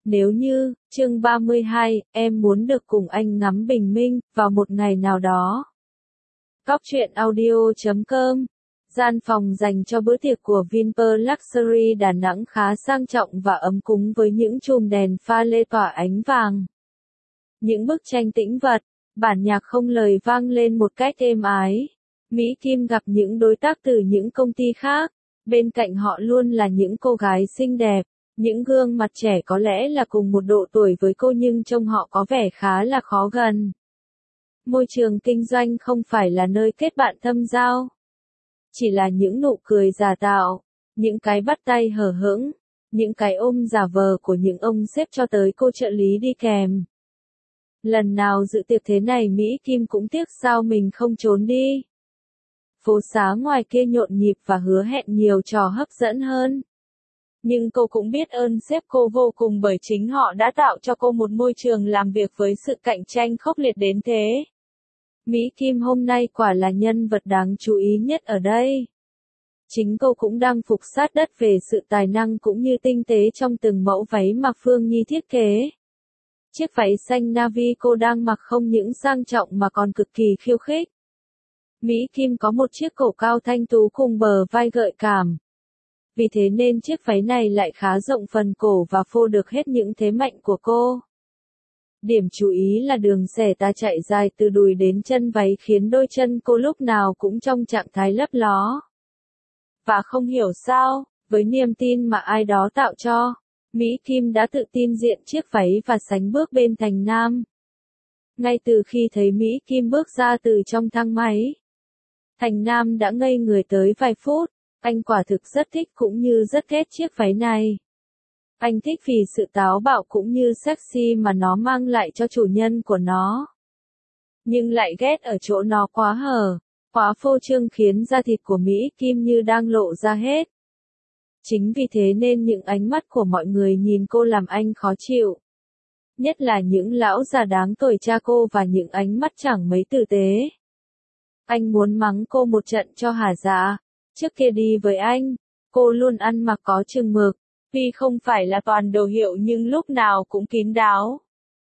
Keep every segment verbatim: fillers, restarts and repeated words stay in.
Nếu như, chương ba mươi hai, em muốn được cùng anh ngắm bình minh, vào một ngày nào đó. Góc truyện audio chấm com. Gian phòng dành cho bữa tiệc của Vinpearl Luxury Đà Nẵng khá sang trọng và ấm cúng với những chùm đèn pha lê tỏa ánh vàng. Những bức tranh tĩnh vật, bản nhạc không lời vang lên một cách êm ái. Mỹ Kim gặp những đối tác từ những công ty khác, bên cạnh họ luôn là những cô gái xinh đẹp. Những gương mặt trẻ có lẽ là cùng một độ tuổi với cô nhưng trông họ có vẻ khá là khó gần. Môi trường kinh doanh không phải là nơi kết bạn thâm giao. Chỉ là những nụ cười giả tạo, những cái bắt tay hở hững, những cái ôm giả vờ của những ông sếp cho tới cô trợ lý đi kèm. Lần nào dự tiệc thế này Mỹ Kim cũng tiếc sao mình không trốn đi. Phố xá ngoài kia nhộn nhịp và hứa hẹn nhiều trò hấp dẫn hơn. Nhưng cô cũng biết ơn sếp cô vô cùng bởi chính họ đã tạo cho cô một môi trường làm việc với sự cạnh tranh khốc liệt đến thế. Mỹ Kim hôm nay quả là nhân vật đáng chú ý nhất ở đây. Chính cô cũng đang phục sát đất về sự tài năng cũng như tinh tế trong từng mẫu váy mà Phương Nhi thiết kế. Chiếc váy xanh navy cô đang mặc không những sang trọng mà còn cực kỳ khiêu khích. Mỹ Kim có một chiếc cổ cao thanh tú cùng bờ vai gợi cảm. Vì thế nên chiếc váy này lại khá rộng phần cổ và phô được hết những thế mạnh của cô. Điểm chú ý là đường xẻ tà chạy dài từ đùi đến chân váy khiến đôi chân cô lúc nào cũng trong trạng thái lấp ló. Và không hiểu sao, với niềm tin mà ai đó tạo cho, Mỹ Kim đã tự tin diện chiếc váy và sánh bước bên Thành Nam. Ngay từ khi thấy Mỹ Kim bước ra từ trong thang máy, Thành Nam đã ngây người tới vài phút. Anh quả thực rất thích cũng như rất ghét chiếc váy này. Anh thích vì sự táo bạo cũng như sexy mà nó mang lại cho chủ nhân của nó. Nhưng lại ghét ở chỗ nó quá hở, quá phô trương khiến da thịt của Mỹ Kim như đang lộ ra hết. Chính vì thế nên những ánh mắt của mọi người nhìn cô làm anh khó chịu. Nhất là những lão già đáng tuổi cha cô và những ánh mắt chẳng mấy tử tế. Anh muốn mắng cô một trận cho hả dạ. Trước kia đi với anh, cô luôn ăn mặc có chừng mực, tuy không phải là toàn đồ hiệu nhưng lúc nào cũng kín đáo.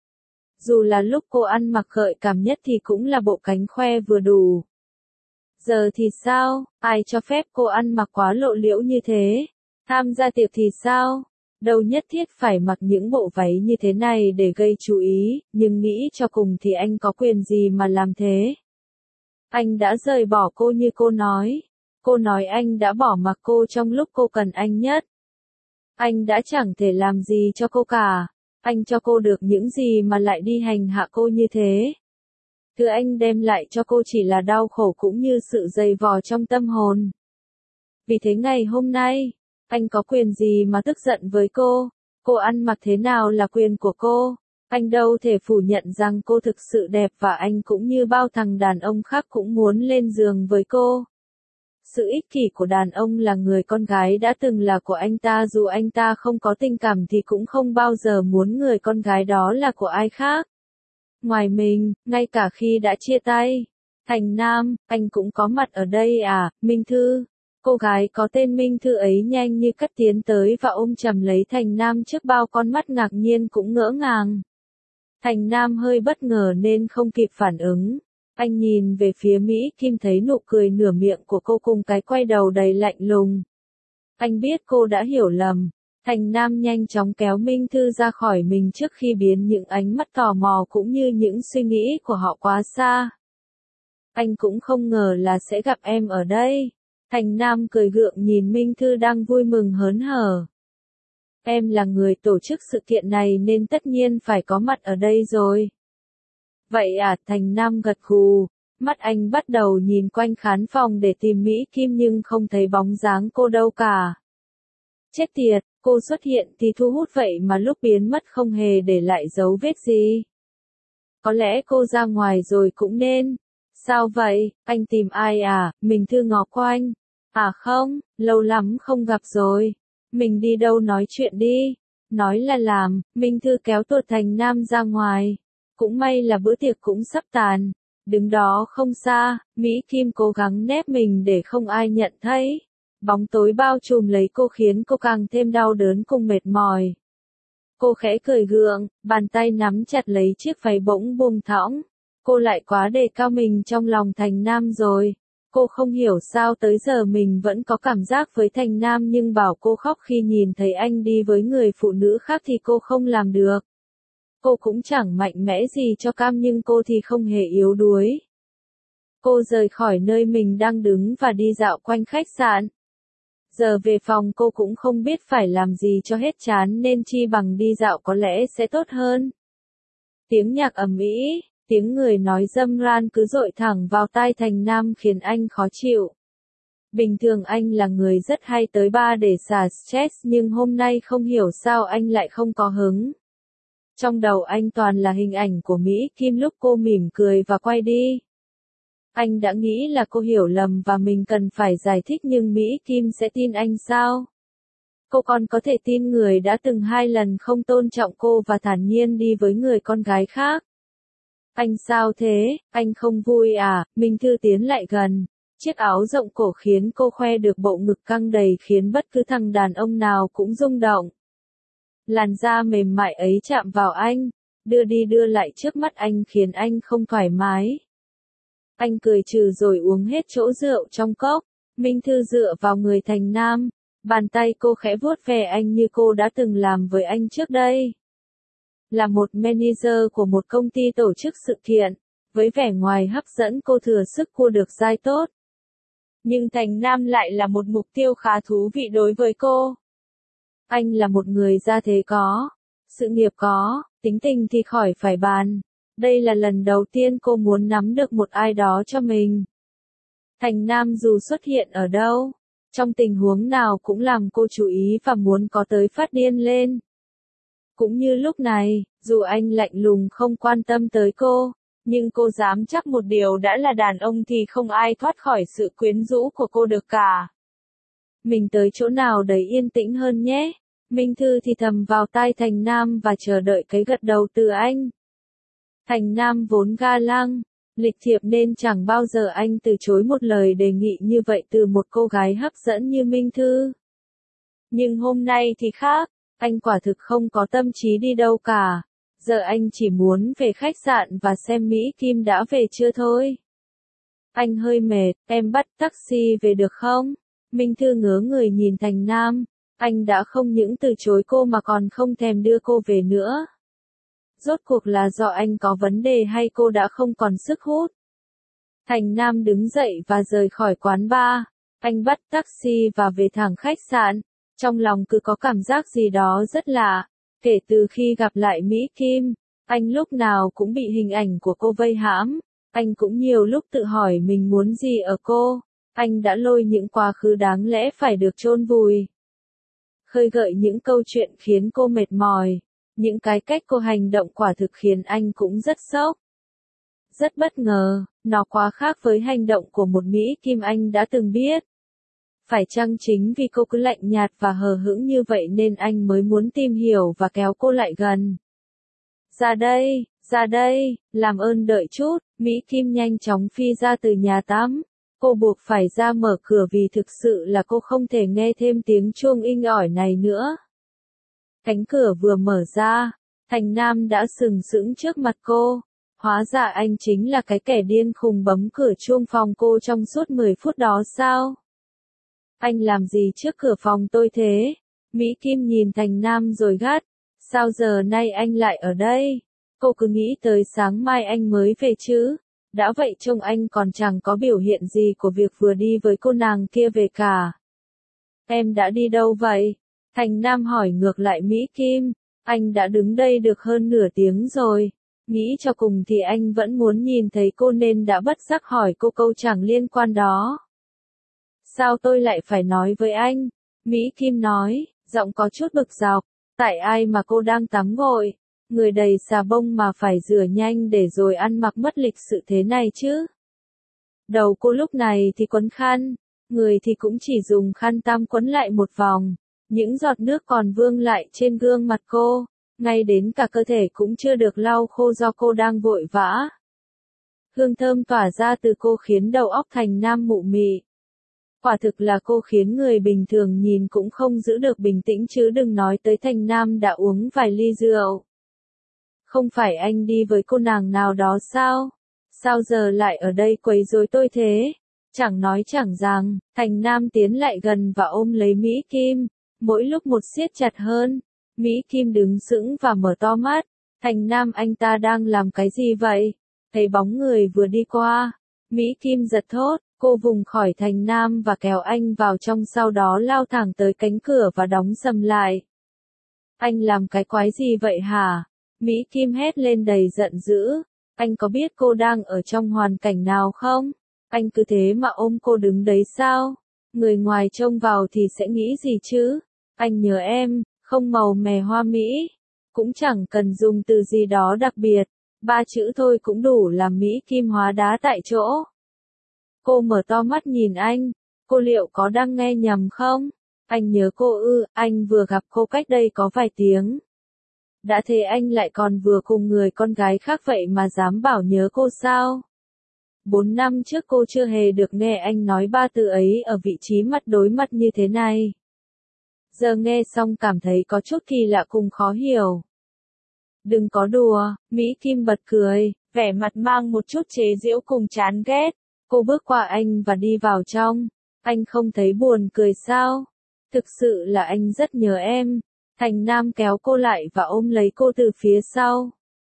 Dù là lúc cô ăn mặc gợi cảm nhất thì cũng là bộ cánh khoe vừa đủ. Giờ thì sao, ai cho phép cô ăn mặc quá lộ liễu như thế? Tham gia tiệc thì sao? Đâu nhất thiết phải mặc những bộ váy như thế này để gây chú ý, nhưng nghĩ cho cùng thì anh có quyền gì mà làm thế? Anh đã rời bỏ cô như cô nói. Cô nói anh đã bỏ mặc cô trong lúc cô cần anh nhất. Anh đã chẳng thể làm gì cho cô cả. Anh cho cô được những gì mà lại đi hành hạ cô như thế. Thứ anh đem lại cho cô chỉ là đau khổ cũng như sự dày vò trong tâm hồn. Vì thế ngày hôm nay, anh có quyền gì mà tức giận với cô? Cô ăn mặc thế nào là quyền của cô? Anh đâu thể phủ nhận rằng cô thực sự đẹp và anh cũng như bao thằng đàn ông khác cũng muốn lên giường với cô. Sự ích kỷ của đàn ông là người con gái đã từng là của anh ta dù anh ta không có tình cảm thì cũng không bao giờ muốn người con gái đó là của ai khác. Ngoài mình, ngay cả khi đã chia tay, Thành Nam, anh cũng có mặt ở đây à, Minh Thư. Cô gái có tên Minh Thư ấy nhanh như cắt tiến tới và ôm chầm lấy Thành Nam trước bao con mắt ngạc nhiên cũng ngỡ ngàng. Thành Nam hơi bất ngờ nên không kịp phản ứng. Anh nhìn về phía Mỹ Kim thấy nụ cười nửa miệng của cô cùng cái quay đầu đầy lạnh lùng. Anh biết cô đã hiểu lầm. Thành Nam nhanh chóng kéo Minh Thư ra khỏi mình trước khi biến những ánh mắt tò mò cũng như những suy nghĩ của họ quá xa. Anh cũng không ngờ là sẽ gặp em ở đây. Thành Nam cười gượng nhìn Minh Thư đang vui mừng hớn hở. Em là người tổ chức sự kiện này nên tất nhiên phải có mặt ở đây rồi. Vậy à, Thành Nam gật gù, mắt anh bắt đầu nhìn quanh khán phòng để tìm Mỹ Kim nhưng không thấy bóng dáng cô đâu cả. Chết tiệt, cô xuất hiện thì thu hút vậy mà lúc biến mất không hề để lại dấu vết gì. Có lẽ cô ra ngoài rồi cũng nên. Sao vậy, anh tìm ai à, mình Thư ngó quanh. À không, lâu lắm không gặp rồi. Mình đi đâu nói chuyện đi. Nói là làm, Minh Thư kéo tuột Thành Nam ra ngoài. Cũng may là bữa tiệc cũng sắp tàn. Đứng đó không xa, Mỹ Kim cố gắng nép mình để không ai nhận thấy. Bóng tối bao trùm lấy cô khiến cô càng thêm đau đớn cùng mệt mỏi. Cô khẽ cười gượng, bàn tay nắm chặt lấy chiếc váy bỗng buông thõng. Cô lại quá đề cao mình trong lòng Thành Nam rồi. Cô không hiểu sao tới giờ mình vẫn có cảm giác với Thành Nam nhưng bảo cô khóc khi nhìn thấy anh đi với người phụ nữ khác thì cô không làm được. Cô cũng chẳng mạnh mẽ gì cho cam nhưng cô thì không hề yếu đuối. Cô rời khỏi nơi mình đang đứng và đi dạo quanh khách sạn. Giờ về phòng cô cũng không biết phải làm gì cho hết chán nên chi bằng đi dạo có lẽ sẽ tốt hơn. Tiếng nhạc ầm ĩ, tiếng người nói râm ran cứ dội thẳng vào tai Thành Nam khiến anh khó chịu. Bình thường anh là người rất hay tới bar để xả stress nhưng hôm nay không hiểu sao anh lại không có hứng. Trong đầu anh toàn là hình ảnh của Mỹ Kim lúc cô mỉm cười và quay đi. Anh đã nghĩ là cô hiểu lầm và mình cần phải giải thích nhưng Mỹ Kim sẽ tin anh sao? Cô còn có thể tin người đã từng hai lần không tôn trọng cô và thản nhiên đi với người con gái khác. Anh sao thế, anh không vui à? Minh Thư tiến lại gần. Chiếc áo rộng cổ khiến cô khoe được bộ ngực căng đầy khiến bất cứ thằng đàn ông nào cũng rung động. Làn da mềm mại ấy chạm vào anh, đưa đi đưa lại trước mắt anh khiến anh không thoải mái. Anh cười trừ rồi uống hết chỗ rượu trong cốc. Minh Thư dựa vào người Thành Nam, bàn tay cô khẽ vuốt ve anh như cô đã từng làm với anh trước đây. Là một manager của một công ty tổ chức sự kiện, với vẻ ngoài hấp dẫn cô thừa sức cua được giai tốt. Nhưng Thành Nam lại là một mục tiêu khá thú vị đối với cô. Anh là một người gia thế có, sự nghiệp có, tính tình thì khỏi phải bàn. Đây là lần đầu tiên cô muốn nắm được một ai đó cho mình. Thành Nam dù xuất hiện ở đâu, trong tình huống nào cũng làm cô chú ý và muốn có tới phát điên lên. Cũng như lúc này, dù anh lạnh lùng không quan tâm tới cô, nhưng cô dám chắc một điều đã là đàn ông thì không ai thoát khỏi sự quyến rũ của cô được cả. Mình tới chỗ nào đấy yên tĩnh hơn nhé. Minh Thư thì thầm vào tai Thành Nam và chờ đợi cái gật đầu từ anh. Thành Nam vốn ga lăng, lịch thiệp nên chẳng bao giờ anh từ chối một lời đề nghị như vậy từ một cô gái hấp dẫn như Minh Thư. Nhưng hôm nay thì khác, anh quả thực không có tâm trí đi đâu cả. Giờ anh chỉ muốn về khách sạn và xem Mỹ Kim đã về chưa thôi. Anh hơi mệt, em bắt taxi về được không? Minh Thư ngớ người nhìn Thành Nam, anh đã không những từ chối cô mà còn không thèm đưa cô về nữa. Rốt cuộc là do anh có vấn đề hay cô đã không còn sức hút? Thành Nam đứng dậy và rời khỏi quán bar. Anh bắt taxi và về thẳng khách sạn. Trong lòng cứ có cảm giác gì đó rất lạ. Kể từ khi gặp lại Mỹ Kim, anh lúc nào cũng bị hình ảnh của cô vây hãm. Anh cũng nhiều lúc tự hỏi mình muốn gì ở cô. Anh đã lôi những quá khứ đáng lẽ phải được chôn vùi. Khơi gợi những câu chuyện khiến cô mệt mỏi. Những cái cách cô hành động quả thực khiến anh cũng rất sốc. Rất bất ngờ, nó quá khác với hành động của một Mỹ Kim anh đã từng biết. Phải chăng chính vì cô cứ lạnh nhạt và hờ hững như vậy nên anh mới muốn tìm hiểu và kéo cô lại gần. Ra đây, ra đây, làm ơn đợi chút, Mỹ Kim nhanh chóng phi ra từ nhà tắm. Cô buộc phải ra mở cửa vì thực sự là cô không thể nghe thêm tiếng chuông inh ỏi này nữa. Cánh cửa vừa mở ra, Thành Nam đã sừng sững trước mặt cô. Hóa ra anh chính là cái kẻ điên khùng bấm cửa chuông phòng cô trong suốt mười phút đó sao? Anh làm gì trước cửa phòng tôi thế? Mỹ Kim nhìn Thành Nam rồi gắt. Sao giờ nay anh lại ở đây? Cô cứ nghĩ tới sáng mai anh mới về chứ. Đã vậy trông anh còn chẳng có biểu hiện gì của việc vừa đi với cô nàng kia về cả. Em đã đi đâu vậy? Thành Nam hỏi ngược lại Mỹ Kim. Anh đã đứng đây được hơn nửa tiếng rồi. Nghĩ cho cùng thì anh vẫn muốn nhìn thấy cô nên đã bất giác hỏi cô câu chẳng liên quan đó. Sao tôi lại phải nói với anh? Mỹ Kim nói, giọng có chút bực dọc. Tại ai mà cô đang tắm gội? Người đầy xà bông mà phải rửa nhanh để rồi ăn mặc mất lịch sự thế này chứ? Đầu cô lúc này thì quấn khăn, người thì cũng chỉ dùng khăn tăm quấn lại một vòng. Những giọt nước còn vương lại trên gương mặt cô, ngay đến cả cơ thể cũng chưa được lau khô do cô đang vội vã. Hương thơm tỏa ra từ cô khiến đầu óc Thành Nam mụ mị. Quả thực là cô khiến người bình thường nhìn cũng không giữ được bình tĩnh chứ đừng nói tới Thành Nam đã uống vài ly rượu. Không phải anh đi với cô nàng nào đó sao? Sao giờ lại ở đây quấy rối tôi thế? Chẳng nói chẳng rằng, Thành Nam tiến lại gần và ôm lấy Mỹ Kim, mỗi lúc một siết chặt hơn. Mỹ Kim đứng sững và mở to mắt. Thành Nam, anh ta đang làm cái gì vậy? Thấy bóng người vừa đi qua. Mỹ Kim giật thốt, cô vùng khỏi Thành Nam và kéo anh vào trong, sau đó lao thẳng tới cánh cửa và đóng sầm lại. Anh làm cái quái gì vậy hả? Mỹ Kim hét lên đầy giận dữ. Anh có biết cô đang ở trong hoàn cảnh nào không? Anh cứ thế mà ôm cô đứng đấy sao? Người ngoài trông vào thì sẽ nghĩ gì chứ? Anh nhớ em, không màu mè hoa mỹ. Cũng chẳng cần dùng từ gì đó đặc biệt. Ba chữ thôi cũng đủ làm Mỹ Kim hóa đá tại chỗ. Cô mở to mắt nhìn anh. Cô liệu có đang nghe nhầm không? Anh nhớ cô ư, anh vừa gặp cô cách đây có vài tiếng. Đã thế anh lại còn vừa cùng người con gái khác vậy mà dám bảo nhớ cô sao? Bốn năm trước cô chưa hề được nghe anh nói ba từ ấy ở vị trí mặt đối mặt như thế này. Giờ nghe xong cảm thấy có chút kỳ lạ cùng khó hiểu. Đừng có đùa, Mỹ Kim bật cười, vẻ mặt mang một chút chế giễu cùng chán ghét. Cô bước qua anh và đi vào trong. Anh không thấy buồn cười sao? Thực sự là anh rất nhớ em. Thành Nam kéo cô lại và ôm lấy cô từ phía sau.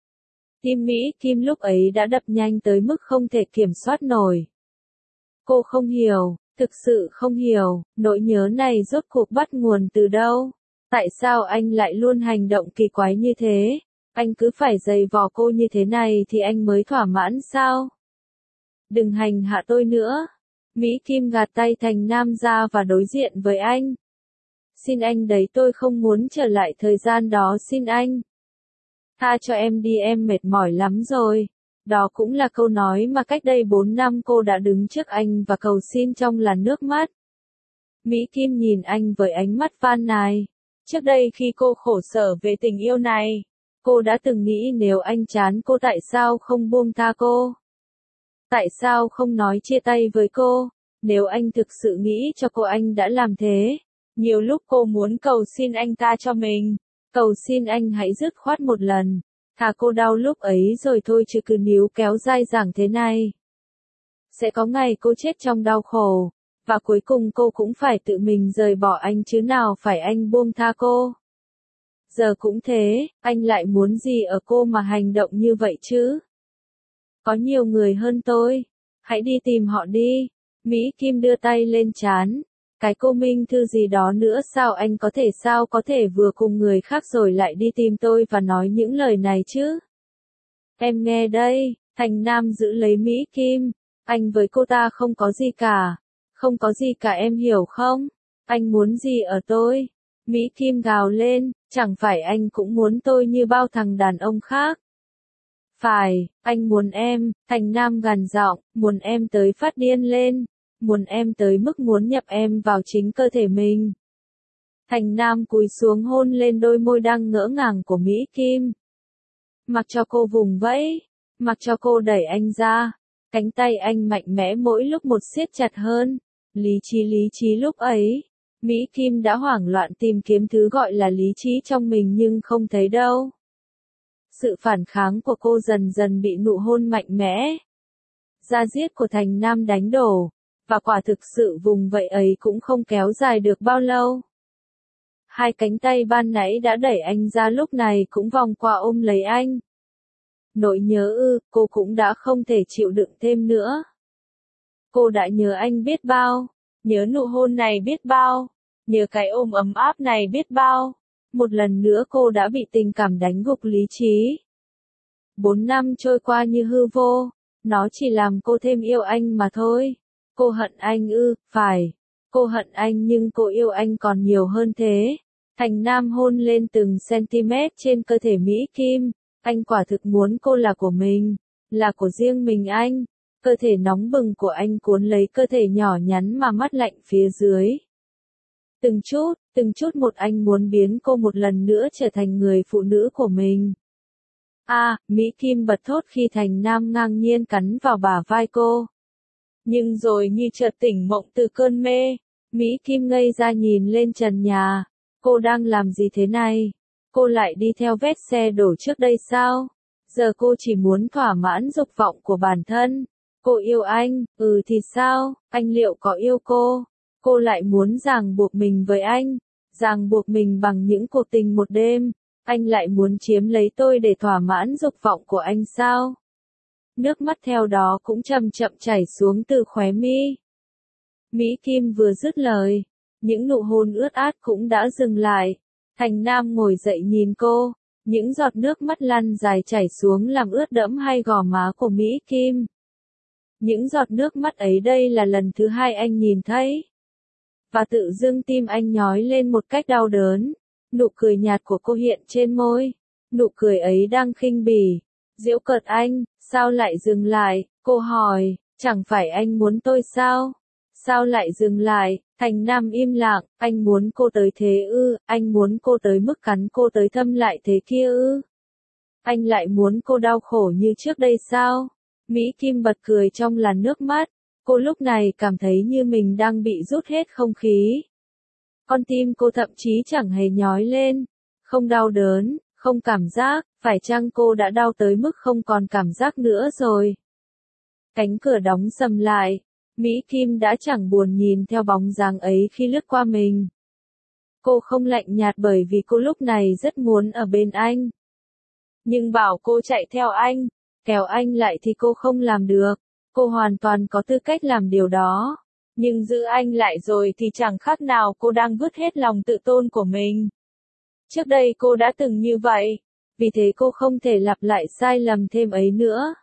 Tim Mỹ Kim lúc ấy đã đập nhanh tới mức không thể kiểm soát nổi. Cô không hiểu, thực sự không hiểu, nỗi nhớ này rốt cuộc bắt nguồn từ đâu? Tại sao anh lại luôn hành động kỳ quái như thế? Anh cứ phải giày vò cô như thế này thì anh mới thỏa mãn sao? Đừng hành hạ tôi nữa. Mỹ Kim gạt tay Thành Nam ra và đối diện với anh. Xin anh đấy, tôi không muốn trở lại thời gian đó, xin anh. Tha cho em đi, em mệt mỏi lắm rồi. Đó cũng là câu nói mà cách đây bốn năm cô đã đứng trước anh và cầu xin trong làn nước mắt. Mỹ Kim nhìn anh với ánh mắt van nài. Trước đây khi cô khổ sở về tình yêu này, cô đã từng nghĩ nếu anh chán cô tại sao không buông tha cô? Tại sao không nói chia tay với cô? Nếu anh thực sự nghĩ cho cô anh đã làm thế. Nhiều lúc cô muốn cầu xin anh tha cho mình. Cầu xin anh hãy dứt khoát một lần. Thà cô đau lúc ấy rồi thôi chứ cứ níu kéo dai dẳng thế này. Sẽ có ngày cô chết trong đau khổ. Và cuối cùng cô cũng phải tự mình rời bỏ anh chứ nào phải anh buông tha cô. Giờ cũng thế, anh lại muốn gì ở cô mà hành động như vậy chứ? Có nhiều người hơn tôi. Hãy đi tìm họ đi. Mỹ Kim đưa tay lên trán. Cái cô Minh Thư gì đó nữa, sao anh có thể sao có thể vừa cùng người khác rồi lại đi tìm tôi và nói những lời này chứ? Em nghe đây, Thành Nam giữ lấy Mỹ Kim. Anh với cô ta không có gì cả. Không có gì cả, em hiểu không? Anh muốn gì ở tôi? Mỹ Kim gào lên, chẳng phải anh cũng muốn tôi như bao thằng đàn ông khác? Phải, anh muốn em, Thành Nam gằn giọng, muốn em tới phát điên lên. Muốn em tới mức muốn nhập em vào chính cơ thể mình. Thành Nam cúi xuống hôn lên đôi môi đang ngỡ ngàng của Mỹ Kim. Mặc cho cô vùng vẫy, mặc cho cô đẩy anh ra. Cánh tay anh mạnh mẽ mỗi lúc một siết chặt hơn. Lý trí lý trí lúc ấy. Mỹ Kim đã hoảng loạn tìm kiếm thứ gọi là lý trí trong mình nhưng không thấy đâu. Sự phản kháng của cô dần dần bị nụ hôn mạnh mẽ. Da diết của Thành Nam đánh đổ. Và quả thực sự vùng vẫy ấy cũng không kéo dài được bao lâu. Hai cánh tay ban nãy đã đẩy anh ra lúc này cũng vòng qua ôm lấy anh. Nỗi nhớ ư, cô cũng đã không thể chịu đựng thêm nữa. Cô đã nhớ anh biết bao, nhớ nụ hôn này biết bao, nhớ cái ôm ấm áp này biết bao. Một lần nữa cô đã bị tình cảm đánh gục lý trí. Bốn năm trôi qua như hư vô, nó chỉ làm cô thêm yêu anh mà thôi. Cô hận anh ư, phải. Cô hận anh nhưng cô yêu anh còn nhiều hơn thế. Thành Nam hôn lên từng cm trên cơ thể Mỹ Kim. Anh quả thực muốn cô là của mình. Là của riêng mình anh. Cơ thể nóng bừng của anh cuốn lấy cơ thể nhỏ nhắn mà mát lạnh phía dưới. Từng chút, từng chút một anh muốn biến cô một lần nữa trở thành người phụ nữ của mình. À, Mỹ Kim bật thốt khi Thành Nam ngang nhiên cắn vào bả vai cô. Nhưng rồi như chợt tỉnh mộng từ cơn mê, Mỹ Kim ngây ra nhìn lên trần nhà. Cô đang làm gì thế này? Cô lại đi theo vết xe đổ trước đây sao? Giờ cô chỉ muốn thỏa mãn dục vọng của bản thân. Cô yêu anh, ừ thì sao, anh liệu có yêu cô? Cô lại muốn ràng buộc mình với anh, ràng buộc mình bằng những cuộc tình một đêm. Anh lại muốn chiếm lấy tôi để thỏa mãn dục vọng của anh sao? Nước mắt theo đó cũng chậm chậm chảy xuống từ khóe mi. Mỹ Kim vừa dứt lời, những nụ hôn ướt át cũng đã dừng lại. Thành Nam ngồi dậy nhìn cô, những giọt nước mắt lăn dài chảy xuống làm ướt đẫm hai gò má của Mỹ Kim. Những giọt nước mắt ấy đây là lần thứ hai anh nhìn thấy. Và tự dưng tim anh nhói lên một cách đau đớn. Nụ cười nhạt của cô hiện trên môi. Nụ cười ấy đang khinh bỉ, giễu cợt anh. Sao lại dừng lại? Cô hỏi, chẳng phải anh muốn tôi sao? Sao lại dừng lại? Thành Nam im lặng, anh muốn cô tới thế ư, anh muốn cô tới mức cắn cô tới thâm lại thế kia ư? Anh lại muốn cô đau khổ như trước đây sao? Mỹ Kim bật cười trong làn nước mắt, cô lúc này cảm thấy như mình đang bị rút hết không khí. Con tim cô thậm chí chẳng hề nhói lên, không đau đớn, không cảm giác, phải chăng cô đã đau tới mức không còn cảm giác nữa rồi? Cánh cửa đóng sầm lại. Mỹ Kim đã chẳng buồn nhìn theo bóng dáng ấy khi lướt qua mình. Cô không lạnh nhạt bởi vì cô lúc này rất muốn ở bên anh. Nhưng bảo cô chạy theo anh, kéo anh lại thì cô không làm được. Cô hoàn toàn có tư cách làm điều đó. Nhưng giữ anh lại rồi thì chẳng khác nào cô đang vứt hết lòng tự tôn của mình. Trước đây cô đã từng như vậy, vì thế cô không thể lặp lại sai lầm thêm ấy nữa.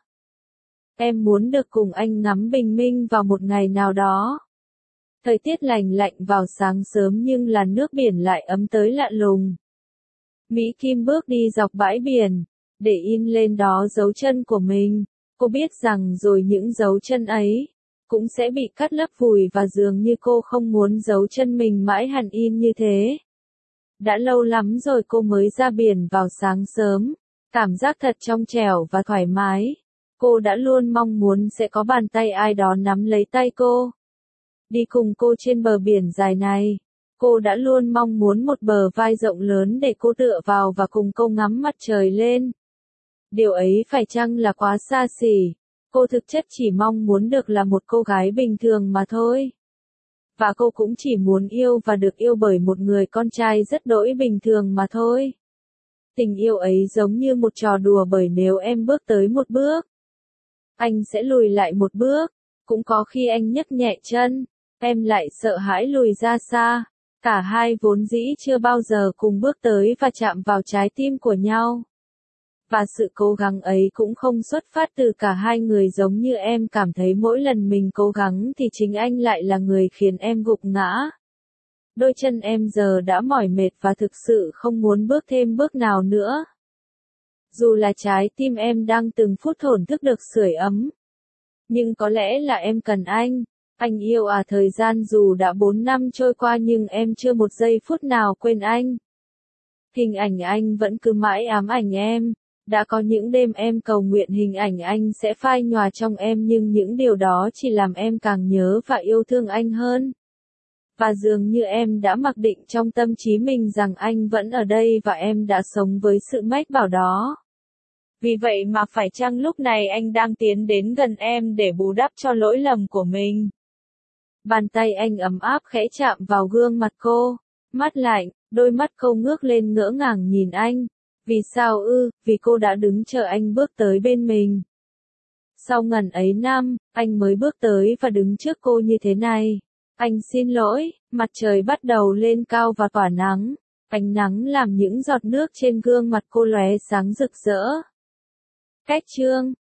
Em muốn được cùng anh ngắm bình minh vào một ngày nào đó. Thời tiết lành lạnh vào sáng sớm nhưng làn nước biển lại ấm tới lạ lùng. Mỹ Kim bước đi dọc bãi biển, để in lên đó dấu chân của mình. Cô biết rằng rồi những dấu chân ấy cũng sẽ bị cắt lấp vùi và dường như cô không muốn dấu chân mình mãi hằn in như thế. Đã lâu lắm rồi cô mới ra biển vào sáng sớm, cảm giác thật trong trẻo và thoải mái. Cô đã luôn mong muốn sẽ có bàn tay ai đó nắm lấy tay cô, đi cùng cô trên bờ biển dài này. Cô đã luôn mong muốn một bờ vai rộng lớn để cô tựa vào và cùng cô ngắm mặt trời lên. Điều ấy phải chăng là quá xa xỉ? Cô thực chất chỉ mong muốn được là một cô gái bình thường mà thôi. Và cô cũng chỉ muốn yêu và được yêu bởi một người con trai rất đỗi bình thường mà thôi. Tình yêu ấy giống như một trò đùa bởi nếu em bước tới một bước, anh sẽ lùi lại một bước. Cũng có khi anh nhấc nhẹ chân, em lại sợ hãi lùi ra xa. Cả hai vốn dĩ chưa bao giờ cùng bước tới và chạm vào trái tim của nhau. Và sự cố gắng ấy cũng không xuất phát từ cả hai người giống như em cảm thấy mỗi lần mình cố gắng thì chính anh lại là người khiến em gục ngã. Đôi chân em giờ đã mỏi mệt và thực sự không muốn bước thêm bước nào nữa. Dù là trái tim em đang từng phút thổn thức được sưởi ấm. Nhưng có lẽ là em cần anh. Anh yêu à, thời gian dù đã bốn năm trôi qua nhưng em chưa một giây phút nào quên anh. Hình ảnh anh vẫn cứ mãi ám ảnh em. Đã có những đêm em cầu nguyện hình ảnh anh sẽ phai nhòa trong em nhưng những điều đó chỉ làm em càng nhớ và yêu thương anh hơn. Và dường như em đã mặc định trong tâm trí mình rằng anh vẫn ở đây và em đã sống với sự mách bảo đó. Vì vậy mà phải chăng lúc này anh đang tiến đến gần em để bù đắp cho lỗi lầm của mình? Bàn tay anh ấm áp khẽ chạm vào gương mặt cô. Mắt lạnh, đôi mắt cô ngước lên ngỡ ngàng nhìn anh. Vì sao ư? Vì cô đã đứng chờ anh bước tới bên mình. Sau ngần ấy năm, anh mới bước tới và đứng trước cô như thế này. Anh xin lỗi, mặt trời bắt đầu lên cao và tỏa nắng. Ánh nắng làm những giọt nước trên gương mặt cô lóe sáng rực rỡ. Cách chương